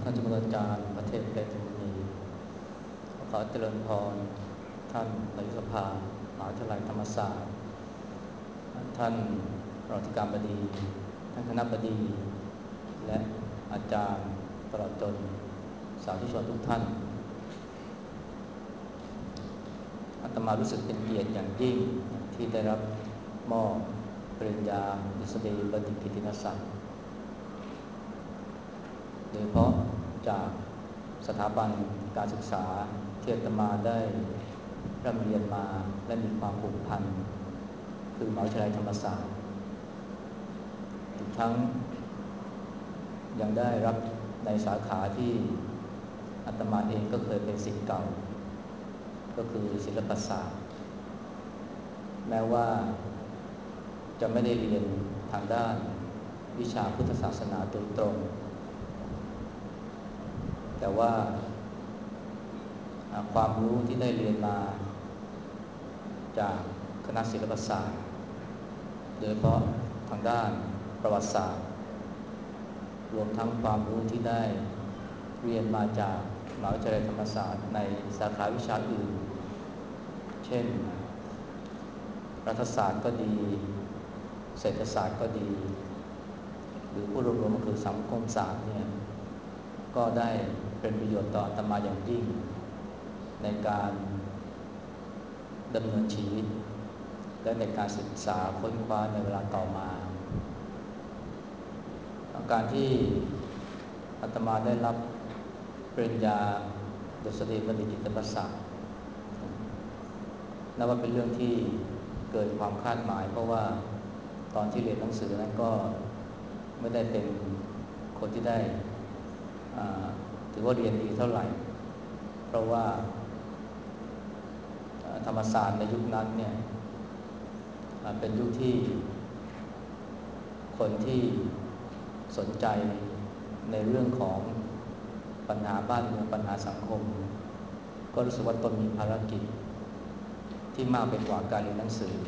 านเจ้าคุณอาจารย์พระเทพเปรตมุนีขอเจริญพรท่านนายกสภามหาวิทยาลัยธรรมศาสตร์ท่านรองอธิการบดีท่านคณบดีและอาจารย์ตลอดจนสาธุชนทุกท่านอาตมารู้สึกเป็นเกียรติอย่างยิ่งที่ได้รับมอบปริญญาดุษฎีบัณฑิตกิตติมศักดิ์โดยเฉพาะจากสถาบันการศึกษาที่อาตมาได้ร่ำเรียนมาและมีความผูกพันคือมหาวิทยาลัยธรรมศาสตร์อีกทั้งยังได้รับในสาขาที่อาตมาเองก็เคยเป็นศิษย์เก่าก็คือศิลปศาสตร์แม้ว่าจะไม่ได้เรียนทางด้านวิชาพุทธศาสนาโดยตรงแต่ว่าความรู้ที่ได้เรียนมาจากคณะศิลปศาสตร์โดยเฉพาะทางด้านประวัติศาสตร์รวมทั้งความรู้ที่ได้เรียนมาจากมหาวิทยาลัยธรรมศาสตร์ในสาขาวิชาอื่นเช่นรัฐศาสตร์ก็ดีเศรษฐศาสตร์ก็ดีหรือผู้รวมๆก็คือสังคมศาสตร์เนี่ยก็ได้เป็นประโยชน์ต่ออาตมาอย่างยิ่งในการดำเนินชีวิตและในการศึกษาค้นคว้าในเวลาต่อมาการที่อาตมาได้รับปริญญาดุษฎีบัณฑิตกิตติมศักดิ์นับว่าเป็นเรื่องที่เกินความคาดหมายเพราะว่าตอนที่เรียนหนังสือนั้นก็ไม่ได้เป็นคนที่ได้ถือว่าเรียนดีเท่าไหร่เพราะว่าธรรมศาสตร์ในยุคนั้นเนี่ยเป็นยุคที่คนที่สนใจในเรื่องของปัญหาบ้านเมืองปัญหาสังคมก็รู้สึกว่าตนมีภารกิจที่มากไปกว่าการเรียนหนังสือ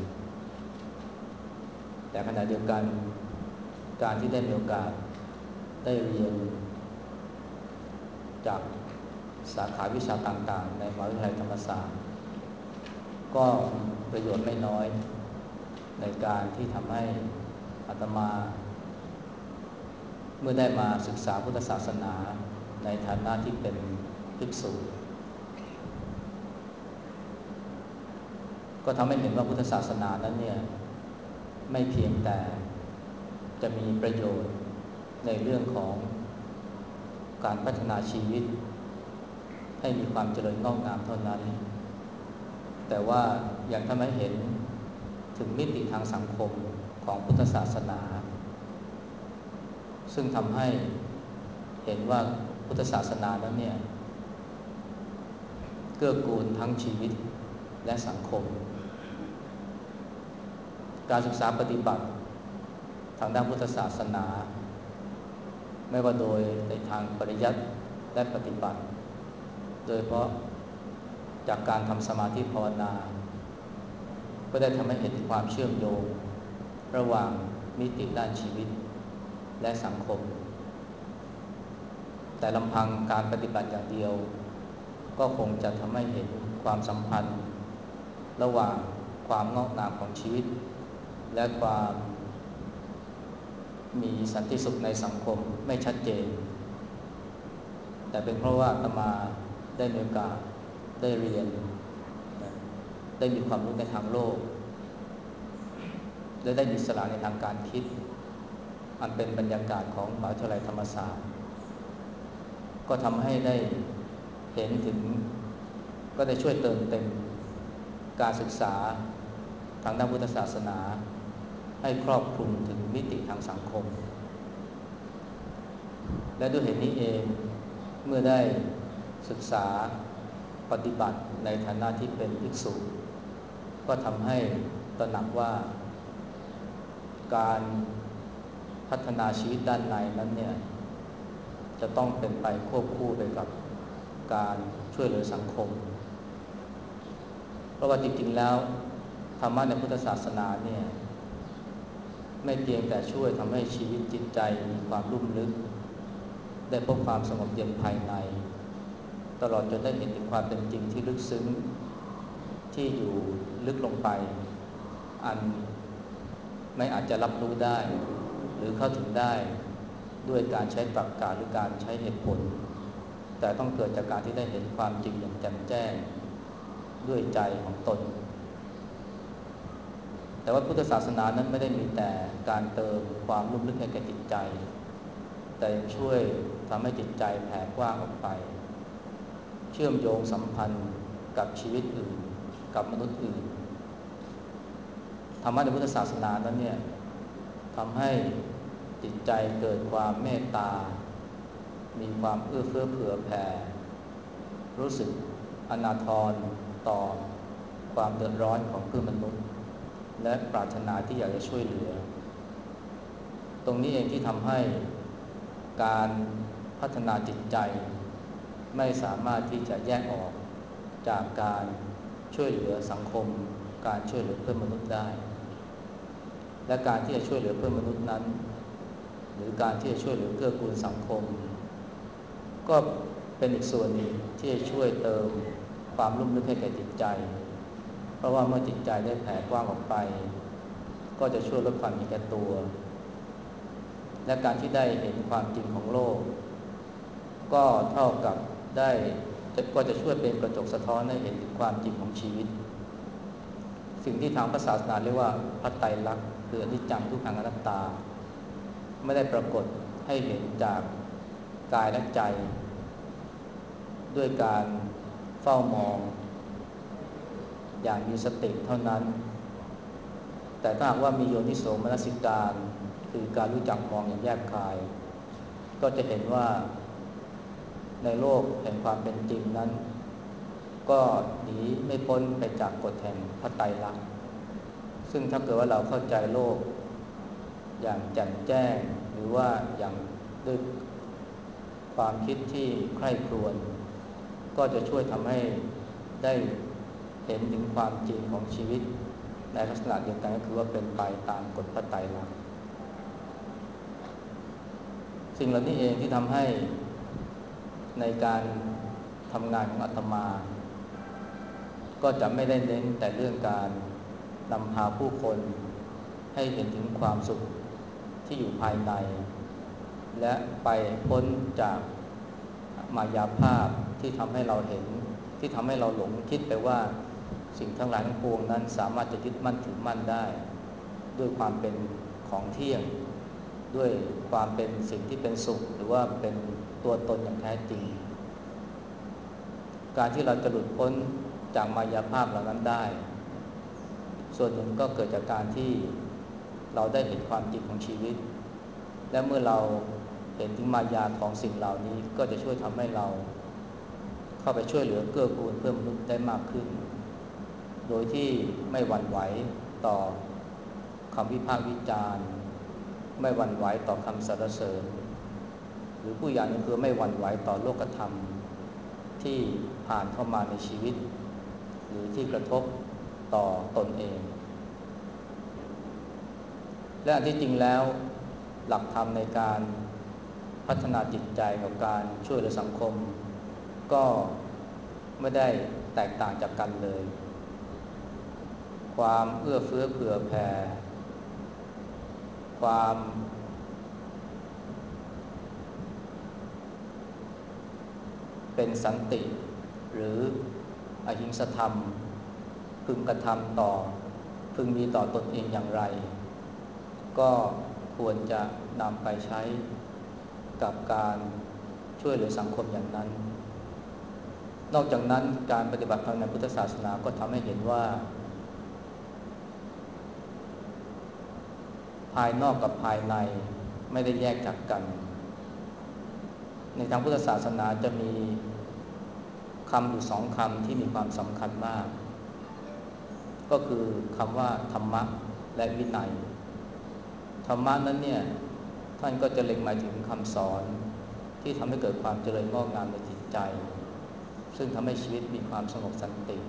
แต่ขณะเดียวกันการที่ได้มีโอกาสได้เรียนจากสาขาวิชาต่างๆในมหาวิทยาลัยธรรมศาสตร์ก็มีประโยชน์ไม่น้อยในการที่ทำให้อาตมาเมื่อได้มาศึกษาพุทธศาสนาในฐานะที่เป็นภิกษุก็ทำให้เห็นว่าพุทธศาสนานั้นเนี่ยไม่เพียงแต่จะมีประโยชน์ในเรื่องของการพัฒนาชีวิตให้มีความเจริญงอกงามเท่านั้นแต่ว่ายังทำให้เห็นถึงมิติทางสังคมของพุทธศาสนาซึ่งทำให้เห็นว่าพุทธศาสนานั้นเนี่ยเกื้อกูลทั้งชีวิตและสังคมการศึกษาปฏิบัติทางด้านพุทธศาสนาไม่ว่าโดยในทางปริยัติและปฏิบัติโดยเฉพาะจากการทำสมาธิภาวนาก็ได้ทำให้เห็นความเชื่อมโยงระหว่างมิติด้านชีวิตและสังคมแต่ลำพังการปฏิบัติอย่างเดียวก็คงจะทำให้เห็นความสัมพันธ์ระหว่างความงอกงามของชีวิตและความมีสันติสุขในสังคมไม่ชัดเจนแต่เป็นเพราะว่าอาตมาได้มีโอกาสได้เรียนได้มีความรู้ในทางโลกและได้อิสระในทางการคิดอันเป็นบรรยากาศของมหาวิทยาลัยธรรมศาสตร์ก็ทำให้ได้เห็นถึงก็ได้ช่วยเติมเต็มการศึกษาทางด้านพุทธศาสนาให้ครอบคลุมถึงมิติทางสังคมและด้วยเหตุนี้เองเมื่อได้ศึกษาปฏิบัติในฐานะที่เป็นภิกษุก็ทำให้ตระหนักว่าการพัฒนาชีวิตด้านในนั้นเนี่ยจะต้องเป็นไปควบคู่ไปกับการช่วยเหลือสังคมเพราะว่าจริงๆแล้วธรรมะในพุทธศาสนาเนี่ยไม่เพียงแต่ช่วยทำให้ชีวิตจิตใจมีความลุ่มลึกได้พบความสงบเย็นภายในตลอดจนได้เห็นถึงความเป็นจริงที่ลึกซึ้งที่อยู่ลึกลงไปอันไม่อาจจะรับรู้ได้หรือเข้าถึงได้ด้วยการใช้ตรรกะหรือการใช้เหตุผลแต่ต้องเกิดจากการที่ได้เห็นความจริงอย่างแจ่มแจ้งด้วยใจของตนแต่ว่าพุทธศาสนานั้นไม่ได้มีแต่การเติมความลุ่มลึกให้แก่จิตใจแต่ยังช่วยทำให้จิตใจแผ่กว้างออกไปเชื่อมโยงสัมพันธ์กับชีวิตอื่นกับมนุษย์อื่นธรรมะในพุทธศาสนานั้นเนี่ยทำให้จิตใจเกิดความเมตตามีความเอื้อเฟื้อเผื่อแผ่รู้สึกอนาทรต่อความเดือดร้อนของเพื่อนมนุษย์และปรารถนาที่อยากจะช่วยเหลือตรงนี้เองที่ทำให้การพัฒนาจิตใจไม่สามารถที่จะแยกออกจากการช่วยเหลือสังคมการช่วยเหลือเพื่อนมนุษย์ได้และการที่จะช่วยเหลือเพื่อนมนุษย์นั้นหรือการที่จะช่วยเหลือเกื้อกูลสังคมก็เป็นอีกส่วนหนึ่งที่จะช่วยเติมความลุ่มลึกให้แก่จิตใจเพราะว่าเมื่อจิตใจได้แผ่กว้างออกไปก็จะช่วยลดความเห็นแก่ตัวและการที่ได้เห็นความจริงของโลกก็เท่ากับได้ก็จะช่วยเป็นกระจกสะท้อนให้เห็นถึงความจริงของชีวิตสิ่งที่ทางศาสนาเรียกว่าพระไตรลักษณ์คืออนิจจังทุกขังอนัตตาไม่ได้ปรากฏให้เห็นจากกายและใจด้วยการเฝ้ามองอย่างมีสติเท่านั้นแต่ถ้าหากว่ามีโยนิโสมนสิการคือการรู้จักมองอย่างแยบคายก็จะเห็นว่าในโลกแห่งความเป็นจริงนั้นก็หนีไม่พ้นไปจากกฎแห่งพระไตรลักษณ์ซึ่งถ้าเกิดว่าเราเข้าใจโลกอย่างแจ่มแจ้งหรือว่าอย่างด้วยความคิดที่ใคร่ครวญก็จะช่วยทำให้ได้เห็นถึงความจริงของชีวิตในลักษณะเดียวกันก็คือว่าเป็นไปตามกฎพระไตรลักษณ์สิ่งเหล่านี้เองที่ทำให้ในการทำงานของอาตมาก็จะไม่ได้เน้นแต่เรื่องการนำพาผู้คนให้เห็นถึงความสุขที่อยู่ภายในและไปพ้นจากมายาภาพที่ทำให้เราเห็นที่ทำให้เราหลงคิดไปว่าสิ่งทั้งหลายทั้งปวงนั้นสามารถจะยึดมั่นถือมั่นได้ด้วยความเป็นของเที่ยงด้วยความเป็นสิ่งที่เป็นสุขหรือว่าเป็นตัวตนอย่างแท้จริงการที่เราจะหลุดพ้นจากมายาภาพเหล่านั้นได้ส่วนหนึ่งก็เกิดจากการที่เราได้เห็นความจริงของชีวิตและเมื่อเราเห็นถึงมายาของสิ่งเหล่านี้ก็จะช่วยทำให้เราเข้าไปช่วยเหลือเกื้อกูลเพื่อนมนุษย์ได้มากขึ้นโดยที่ไม่หวั่นไหวต่อคำวิพากษ์วิจารณ์ไม่หวั่นไหวต่อคำสรรเสริญหรือผู้อย่างนึงคือไม่หวั่นไหวต่อโลกธรรมที่ผ่านเข้ามาในชีวิตหรือที่กระทบต่อตนเองและอันที่จริงแล้วหลักธรรมในการพัฒนาจิตใจกับการช่วยเหลือสังคมก็ไม่ได้แตกต่างจากกันเลยความเอื้อเฟื้อเผื่อแผ่ความเป็นสันติหรืออหิงสธรรมพึงกระทำต่อพึงมีต่อตนเองอย่างไรก็ควรจะนำไปใช้กับการช่วยเหลือสังคมอย่างนั้นนอกจากนั้นการปฏิบัติธรรมในพุทธศาสนาก็ทำให้เห็นว่าภายนอกกับภายในไม่ได้แยกจากกันในทางพุทธศาสนาจะมีคำอยู่สองคำที่มีความสำคัญมากก็คือคำว่าธรรมะและวินัยธรรมะนั้นเนี่ยท่านก็จะเล็งหมายถึงคำสอนที่ทำให้เกิดความเจริญงอกงามในจิตใจซึ่งทำให้ชีวิตมีความสงบสันติ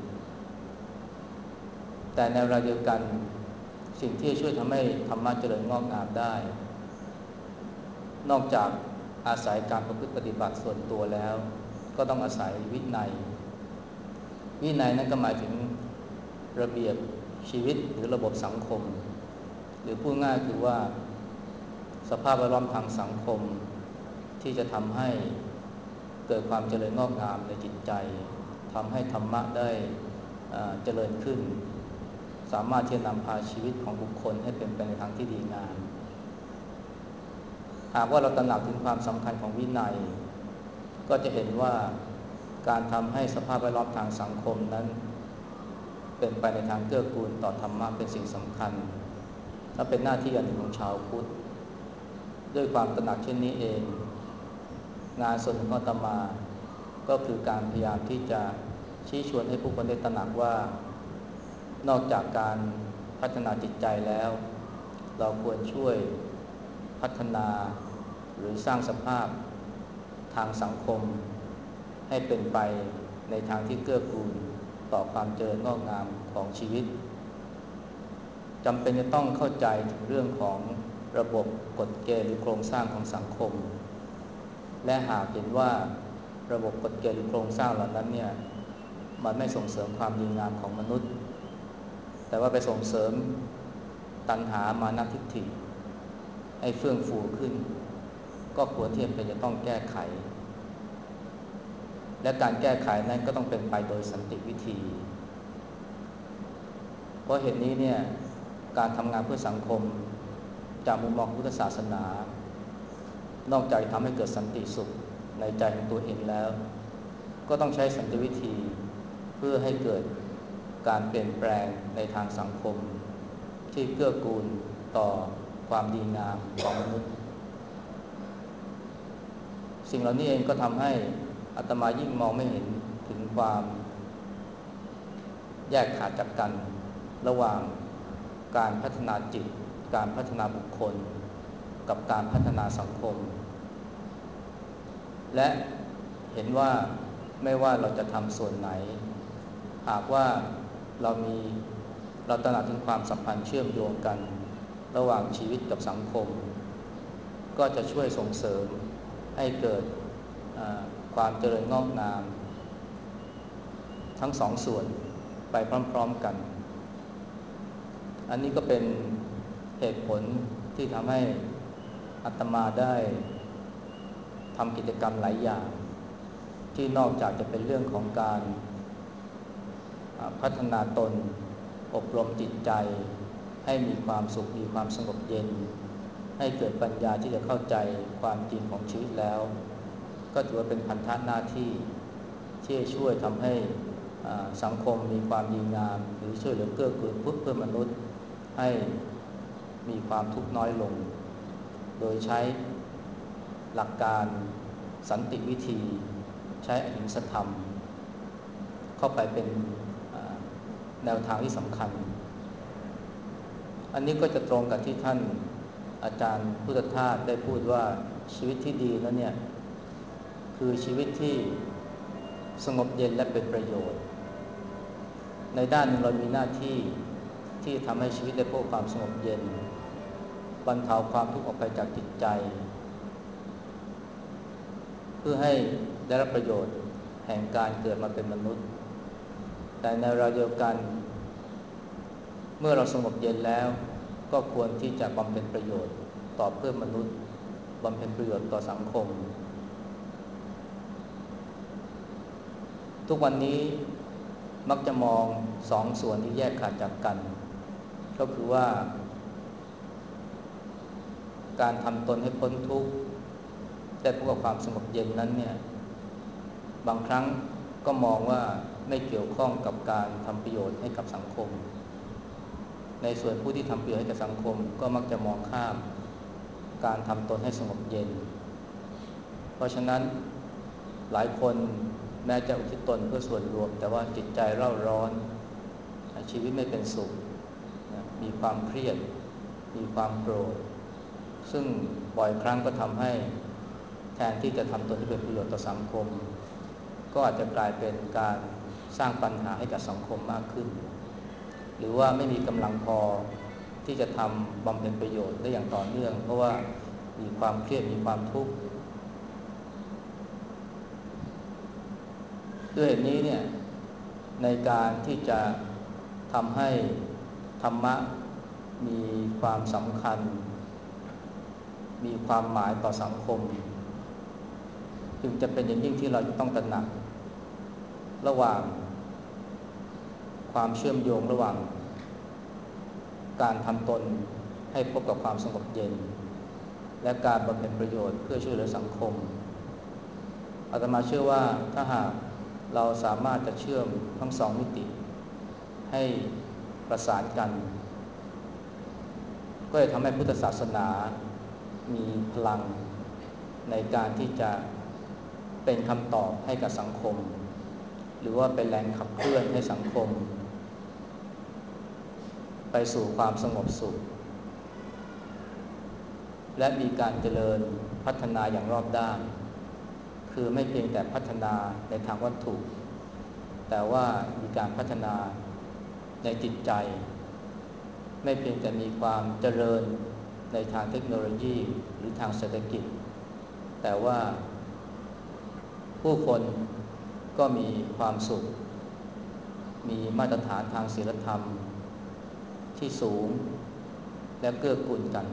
แต่ในเวลาเดียวกันสิ่งที่ช่วยทำให้ธรรมะเจริญงอกงามได้นอกจากอาศัยการประพฤติปฏิบัติส่วนตัวแล้วก็ต้องอาศัยวินัยนั้นก็หมายถึงระเบียบชีวิตหรือระบบสังคมหรือพูดง่ายคือว่าสภาพแวดล้อมทางสังคมที่จะทำให้เกิดความเจริญงอกงามในจิตใจทำให้ธรรมะได้เจริญขึ้นสามารถที่จะนำพาชีวิตของบุคคลให้เป็นไปในทางที่ดีงามหากว่าเราตระหนักถึงความสำคัญของวินัยก็จะเห็นว่าการทำให้สภาพแวดล้อมทางสังคมนั้นเป็นไปในทางเกื้อกูลต่อธรรมะเป็นสิ่งสำคัญและเป็นหน้าที่อันหนึ่งของชาวพุทธด้วยความตระหนักเช่นนี้เองงานส่วนหนึ่งของอาตมาก็คือการพยายามที่จะชี้ชวนให้ผู้คนได้ตระหนักว่านอกจากการพัฒนาจิตใจแล้วเราควรช่วยพัฒนาหรือสร้างสภาพทางสังคมให้เป็นไปในทางที่เกื้อกูลต่อความเจริญงอกงามของชีวิตจำเป็นจะต้องเข้าใจถึงเรื่องของระบบกฎเกณฑ์หรือโครงสร้างของสังคมและหากเห็นว่าระบบกฎเกณฑ์หรือโครงสร้างเหล่านั้นเนี่ยมันไม่ส่งเสริมความดีงามของมนุษย์แต่ว่าไปส่งเสริมตัณหามานะทิฏฐิให้เฟื่องฟูขึ้นก็ควรที่จะต้องแก้ไขและการแก้ไขนั้นก็ต้องเป็นไปโดยสันติวิธีเพราะเหตุนี้เนี่ยการทำงานเพื่อสังคมจากมุมมองพุทธศาสนานอกจากทำให้เกิดสันติสุขในใจของตัวเองแล้วก็ต้องใช้สันติวิธีเพื่อให้เกิดการเปลี่ยนแปลงในทางสังคมที่เกื้อกูลต่อความดีงามของมนุษย์สิ่งเหล่านี้เองก็ทำให้อาตมายิ่งมองไม่เห็นถึงความแยกขาดจากกันระหว่างการพัฒนาจิตการพัฒนาบุคคลกับการพัฒนาสังคมและเห็นว่าไม่ว่าเราจะทำส่วนไหนหากว่าเราตระหนักถึงความสัมพันธ์เชื่อมโยงกันระหว่างชีวิตกับสังคมก็จะช่วยส่งเสริมให้เกิดความเจริญงอกงามทั้งสองส่วนไปพร้อมๆกันอันนี้ก็เป็นเหตุผลที่ทำให้อาตมาได้ทำกิจกรรมหลายอย่างที่นอกจากจะเป็นเรื่องของการพัฒนาตนอบรมจิตใจให้มีความสุขมีความสงบเย็นให้เกิดปัญญาที่จะเข้าใจความจริงของชีวิตแล้วก็ถือว่าเป็นพันธหน้าที่ที่จะช่วยทำให้สังคมมีความดีงามหรือช่วยเหลือเกื้อกูลเพื่อมนุษย์ให้มีความทุกข์น้อยลงโดยใช้หลักการสันติวิธีใช้อหิงสธรรมเข้าไปเป็นแนวทางที่สำคัญอันนี้ก็จะตรงกับที่ท่านอาจารย์พุทธทาสได้พูดว่าชีวิตที่ดีนั้นเนี่ยคือชีวิตที่สงบเย็นและเป็นประโยชน์ในด้านหนึ่งเรามีหน้าที่ที่ทำให้ชีวิตได้พบความสงบเย็นบรรเทาความทุกข์ออกไปจากจิตใจเพื่อให้ได้รับประโยชน์แห่งการเกิดมาเป็นมนุษย์แต่ในเวลาเดียวกันเมื่อเราสงบเย็นแล้วก็ควรที่จะบำเพ็ญประโยชน์ต่อเพื่อนมนุษย์บำเพ็ญประโยชน์ต่อสังคมทุกวันนี้มักจะมองสองส่วนที่แยกขาดจากกันก็คือว่าการทำตนให้พ้นทุกข์ได้พบกับความสงบเย็นนั้นเนี่ยบางครั้งก็มองว่าไม่เกี่ยวข้องกับการทำประโยชน์ให้กับสังคมในส่วนผู้ที่ทำประโยชน์ให้กับสังคมก็มักจะมองข้ามการทำตนให้สงบเย็นเพราะฉะนั้นหลายคนแม้จะอุทิศตนเพื่อส่วนรวมแต่ว่าจิตใจเร่าร้อนชีวิตไม่เป็นสุขมีความเครียดมีความโกรธซึ่งบ่อยครั้งก็ทำให้แทนที่จะทำตนให้เป็นประโยชน์ต่อสังคมก็อาจจะกลายเป็นการสร้างปัญหาให้กับสังคมมากขึ้นหรือว่าไม่มีกำลังพอที่จะทำบำเพ็ญประโยชน์ได้อย่างต่อเนื่องเพราะว่ามีความเครียดมีความทุกข์ด้วยเหตุนี้เนี่ยในการที่จะทำให้ธรรมะมีความสำคัญมีความหมายต่อสังคมจึงจะเป็นอย่างยิ่งที่เราจะต้องตระหนักระหว่างความเชื่อมโยงระหว่างการทำตนให้พบกับความสงบเย็นและการบำเพ็ญประโยชน์เพื่อช่วยเหลือสังคมอาตมาเชื่อว่าถ้าหากเราสามารถจะเชื่อมทั้งสองมิติให้ประสานกันก็จะทำให้พุทธศาสนามีพลังในการที่จะเป็นคำตอบให้กับสังคมหรือว่าเป็นแรงขับเคลื่อนให้สังคมไปสู่ความสงบสุขและมีการเจริญพัฒนาอย่างรอบด้านคือไม่เพียงแต่พัฒนาในทางวัตถุแต่ว่ามีการพัฒนาในจิตใจไม่เพียงแต่มีความเจริญในทางเทคโนโลยีหรือทางเศรษฐกิจแต่ว่าผู้คนก็มีความสุขมีมาตรฐานทางศีลธรรมที่สูงและเกื้อกูลกัน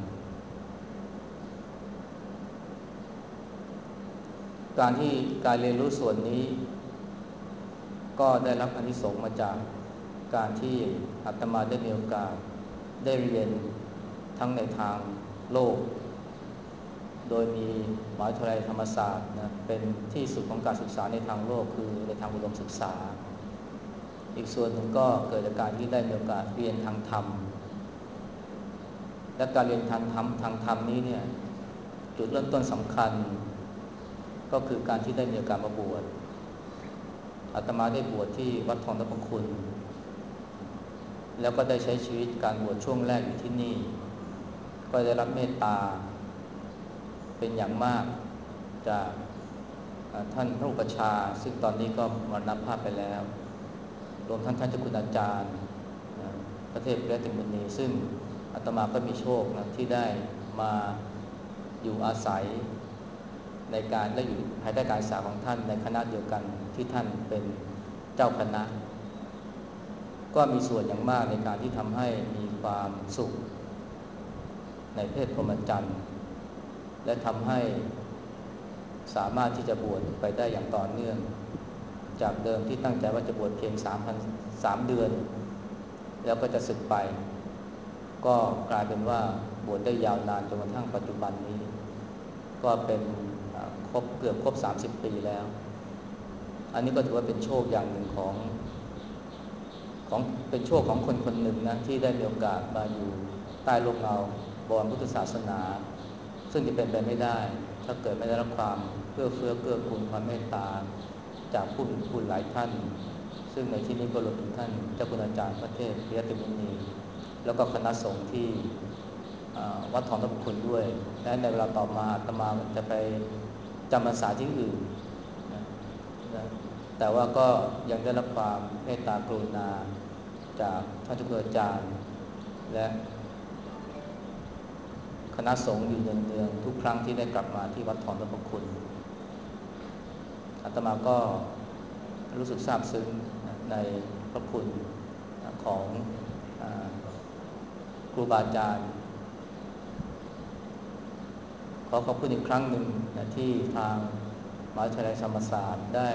การเรียนรู้ส่วนนี้ก็ได้รับอานิสงส์มาจากการที่อาตมาได้มีโอกาสได้เรียนทั้งในทางโลกโดยมีมหาวิทยาลัยธรรมศาสตร์นะเป็นที่สุดของการศึกษาในทางโลกคือในทางอุดมศึกษาอีกส่วนหนึ่งก็เกิดจากการที่ได้มีโอกาสเรียนทางธรรมและการเรียนทางธรรมนี้เนี่ยจุดเริ่มต้นสำคัญก็คือการที่ได้มีโอกาสมาบวชอาตมาได้บวชที่วัดทองนพคุณแล้วก็ได้ใช้ชีวิตการบวชช่วงแรกอยู่ที่นี่ก็ได้รับเมตตาเป็นอย่างมากจากท่านพระอุปัชฌาย์ซึ่งตอนนี้ก็มรณภาพไปแล้วรวมทั้งท่านเจ้าคุณอาจารย์พระเทพปิยติมุนีซึ่งอาตมาก็มีโชคนะที่ได้มาอยู่อาศัยในการได้อยู่ภายใต้การศึกษาของท่านในคณะเดียวกันที่ท่านเป็นเจ้าคณะก็มีส่วนอย่างมากในการที่ทำให้มีความสุขในเพศพรหมจรรย์และทำให้สามารถที่จะบวชไปได้อย่างต่อเนื่องจากเดิมที่ตั้งใจว่าจะบวชเพียง3 เดือนแล้วก็จะสึกไปก็กลายเป็นว่าบวชได้ยาวนานจนกระทั่งปัจจุบันนี้ก็เป็นเกือบครบ30 ปีแล้วอันนี้ก็ถือว่าเป็นโชคอย่างหนึ่งของเป็นโชคของคนคนหนึ่งนะที่ได้มีโอกาสมาอยู่ใต้ร่มเงาบวรพุทธศาสนาซึ่งจะเป็นไปไม่ได้ถ้าเกิดไม่ได้รับความเอื้อเฟื้อเกื้อกูลความเมตตาจากผู้มีคุณหลายท่านซึ่งในที่นี้ก็รวมถึงท่านเจ้าคุณอาจารย์พระเทพปิยติมุนีแล้วก็คณะสงฆ์ที่วัดทองนพคุณด้วยและในเวลาต่อมาอาตมาจะไปจำพรรษาที่อื่นนะแต่ว่าก็ยังได้รับความเมตตากรุณาจากท่านเจ้าคุณอาจารย์และคณะสงฆ์อยู่เนืองๆทุกครั้งที่ได้กลับมาที่วัดทองนพคุณอาตมาก็รู้สึกซาบซึ้งในพระคุณของครูบาอาจารย์ขอขอบคุณอีกครั้งหนึ่งนะที่ทางมหาวิทยาลัยธรรมศาสตร์ได้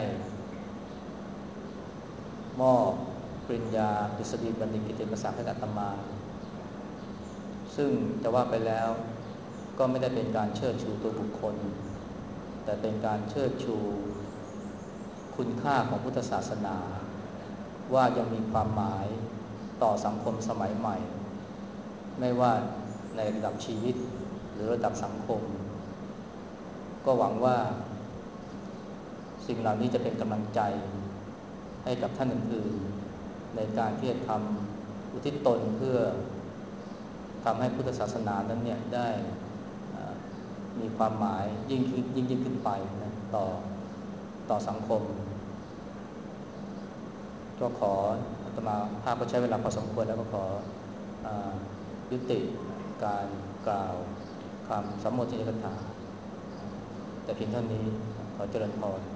มอบปริญญาดุษฎีบัณฑิตกิตติมศักดิ์ให้อาตมาซึ่งจะว่าไปแล้วก็ไม่ได้เป็นการเชิดชูตัวบุคคลแต่เป็นการเชิดชูคุณค่าของพุทธศาสนาว่ายังมีความหมายต่อสังคมสมัยใหม่ไม่ว่าในระดับชีวิตหรือระดับสังคมก็หวังว่าสิ่งเหล่านี้จะเป็นกำลังใจให้กับท่านอื่นๆในการที่จะทำอุทิศตนเพื่อทำให้พุทธศาสนานั้นเนี่ยได้มีความหมายยิ่งขึ้นไปนะต่อสังคมก็ขออาตมาภาพก็ใช้เวลาพอสมควรแล้วก็ขอยุติการกล่าวคำสัมโภชนิกถาแต่เพียงเท่านี้ขอเจริญพร